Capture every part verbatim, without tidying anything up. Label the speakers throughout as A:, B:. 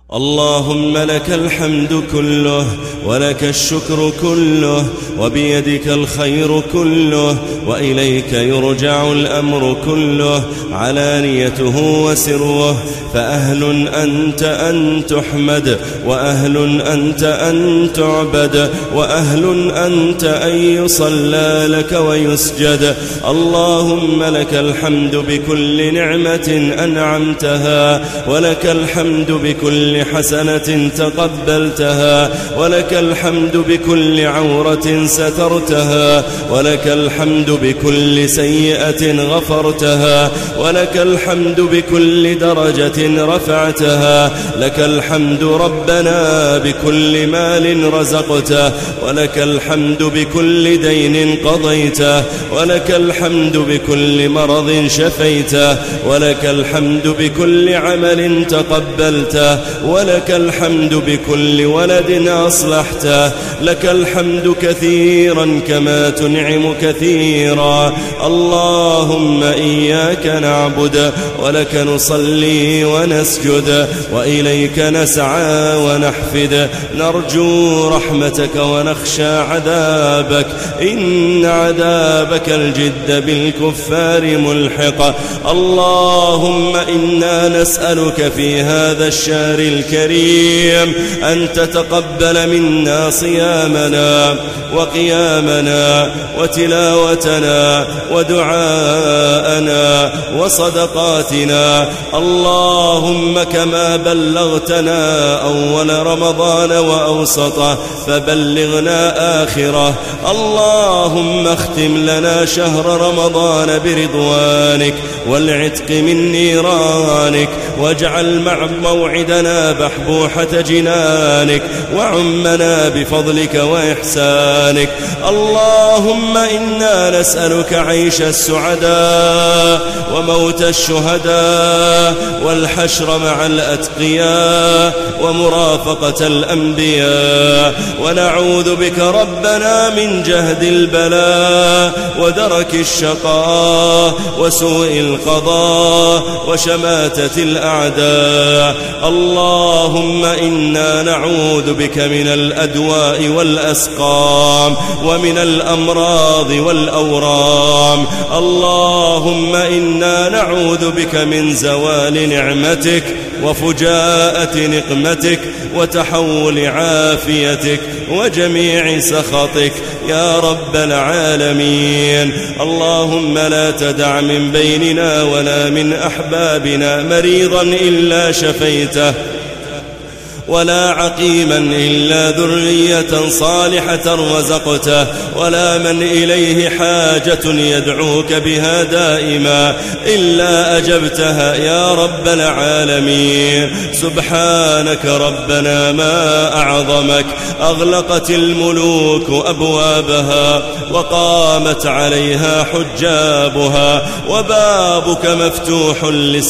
A: اللهم لك الحمد كله ولك الشكر كله وبيدك الخير كله وإليك يرجع الأمر كله علانيته وسره، فأهل أنت أن تحمد وأهل أنت أن تعبد وأهل أنت أن يصلى لك ويسجد. اللهم لك الحمد بكل نعمة أنعمتها، ولك الحمد بكل حسنة تقبلتها، ولك الحمد بكل عورة سترتها، ولك الحمد بكل سيئة غفرتها، ولك الحمد بكل درجة رفعتها، لك الحمد ربنا بكل مال رزقته، ولك الحمد بكل دين قضيته، ولك الحمد بكل مرض شفيته، ولك الحمد بكل عمل تقبلته، ولك الحمد بكل ولد أصلحته، لك الحمد كثيرا كما تنعم كثيرا. اللهم إياك نعبد ولك نصلي ونسجد وإليك نسعى ونحفد، نرجو رحمتك ونخشى عذابك، إن عذابك الجد بالكفار ملحق. اللهم إنا نسألك في هذا الشهر الكريم أن تتقبل منا صيامنا وقيامنا وتلاوتنا ودعاءنا وصدقاتنا. اللهم كما بلغتنا أول رمضان وأوسطه فبلغنا آخره. اللهم اختم لنا شهر رمضان برضوانك والعتق من نيرانك، واجعل مع موعدنا بحبوحة جنانك، وعمنا بفضلك وإحسانك. اللهم إنا نسألك عيش السعداء وموت الشهداء والحشر مع الأتقياء ومرافقة الأنبياء، ونعوذ بك ربنا من جهد البلاء ودرك الشقاء وسوء القضاء وشماتة الأعداء. اللهم إنا نعوذ بك من الأدواء والأسقام ومن الأمراض والأورام. اللهم إنا نعوذ بك من زوال نعمتك وفجاءة نقمتك وتحول عافيتك وجميع سخطك يا رب العالمين. اللهم لا تدع من بيننا ولا من أحبابنا مريضا إلا شفيته، ولا عقيما إلا ذرية صالحة رزقته، ولا من إليه حاجة يدعوك بها دائما إلا أجبتها يا رب العالمين. سبحانك ربنا ما أعظمك، أغلقت الملوك أبوابها وقامت عليها حجابها، وبابك مفتوح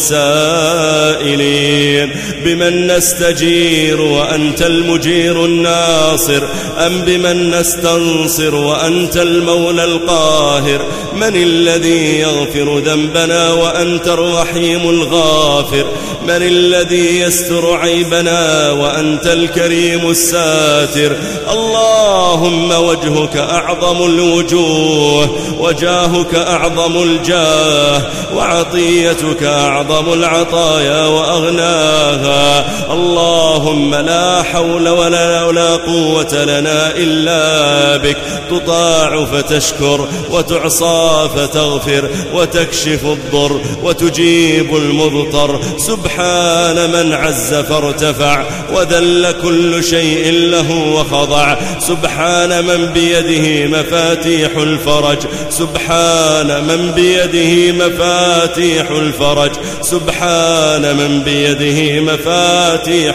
A: للسائلين. بمن نستجير وأنت المجير الناصر، أم بمن نستنصر وأنت المولى القاهر؟ من الذي يغفر ذنبنا وأنت الرحيم الغافر؟ من الذي يستر عيبنا وأنت الكريم الساتر؟ اللهم وجهك أعظم الوجوه، وجاهك أعظم الجاه، وعطيتك أعظم العطايا وأغناها. اللهم لا حول ولا, ولا قوة لنا إلا بك، تطاع فتشكر وتعصى فتغفر وتكشف الضر وتجيب المضطر. سبحان من عز فارتفع وذل كل شيء له وخضع. سبحان من بيده مفاتيح الفرج، سبحان من بيده مفاتيح الفرج، سبحان من بيده مفاتيح الفرج.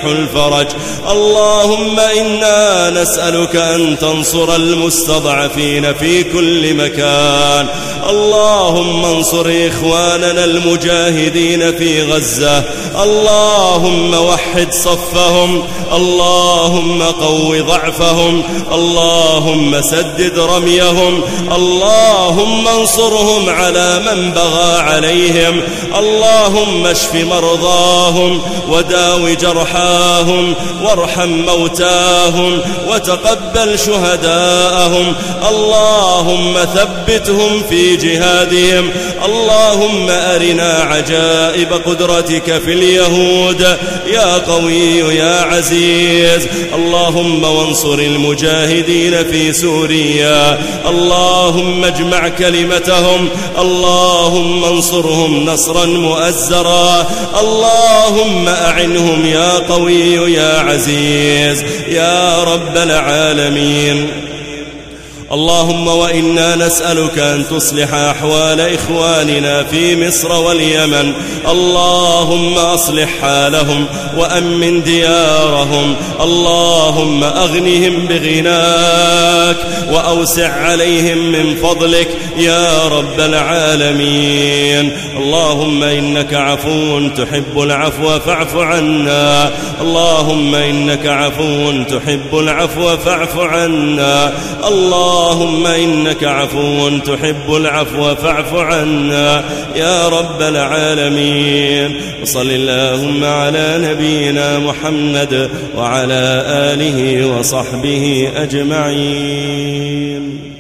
A: فرج. اللهم إنا نسألك أن تنصر المستضعفين في كل مكان. اللهم انصر إخواننا المجاهدين في غزة. اللهم وحد صفهم. اللهم قو ضعفهم. اللهم سدد رميهم. اللهم انصرهم على من بغى عليهم. اللهم اشف مرضاهم وداو جرحاهم وارحم موتاهم وتقبل شهداءهم. اللهم ثبتهم في جهادهم. اللهم أرنا عجائب قدرتك في اليهود يا قوي يا عزيز. اللهم وانصر المجاهدين في سوريا. اللهم اجمع كلمتهم. اللهم انصرهم نصرا مؤزرا. اللهم أعنهم يا قوي يا عزيز يا رب العالمين. اللهم وإنا نسألك أن تصلح أحوال إخواننا في مصر واليمن. اللهم أصلح حالهم وأمن ديارهم. اللهم أغنهم بغناك وأوسع عليهم من فضلك يا رب العالمين. اللهم إنك عفو تحب العفو فاعف عنا. اللهم إنك عفو تحب العفو فاعف عنا. اللهم إنك عفو تحب العفو فاعف عنا يا رب العالمين. وصل اللهم على نبينا محمد وعلى آله وصحبه أجمعين.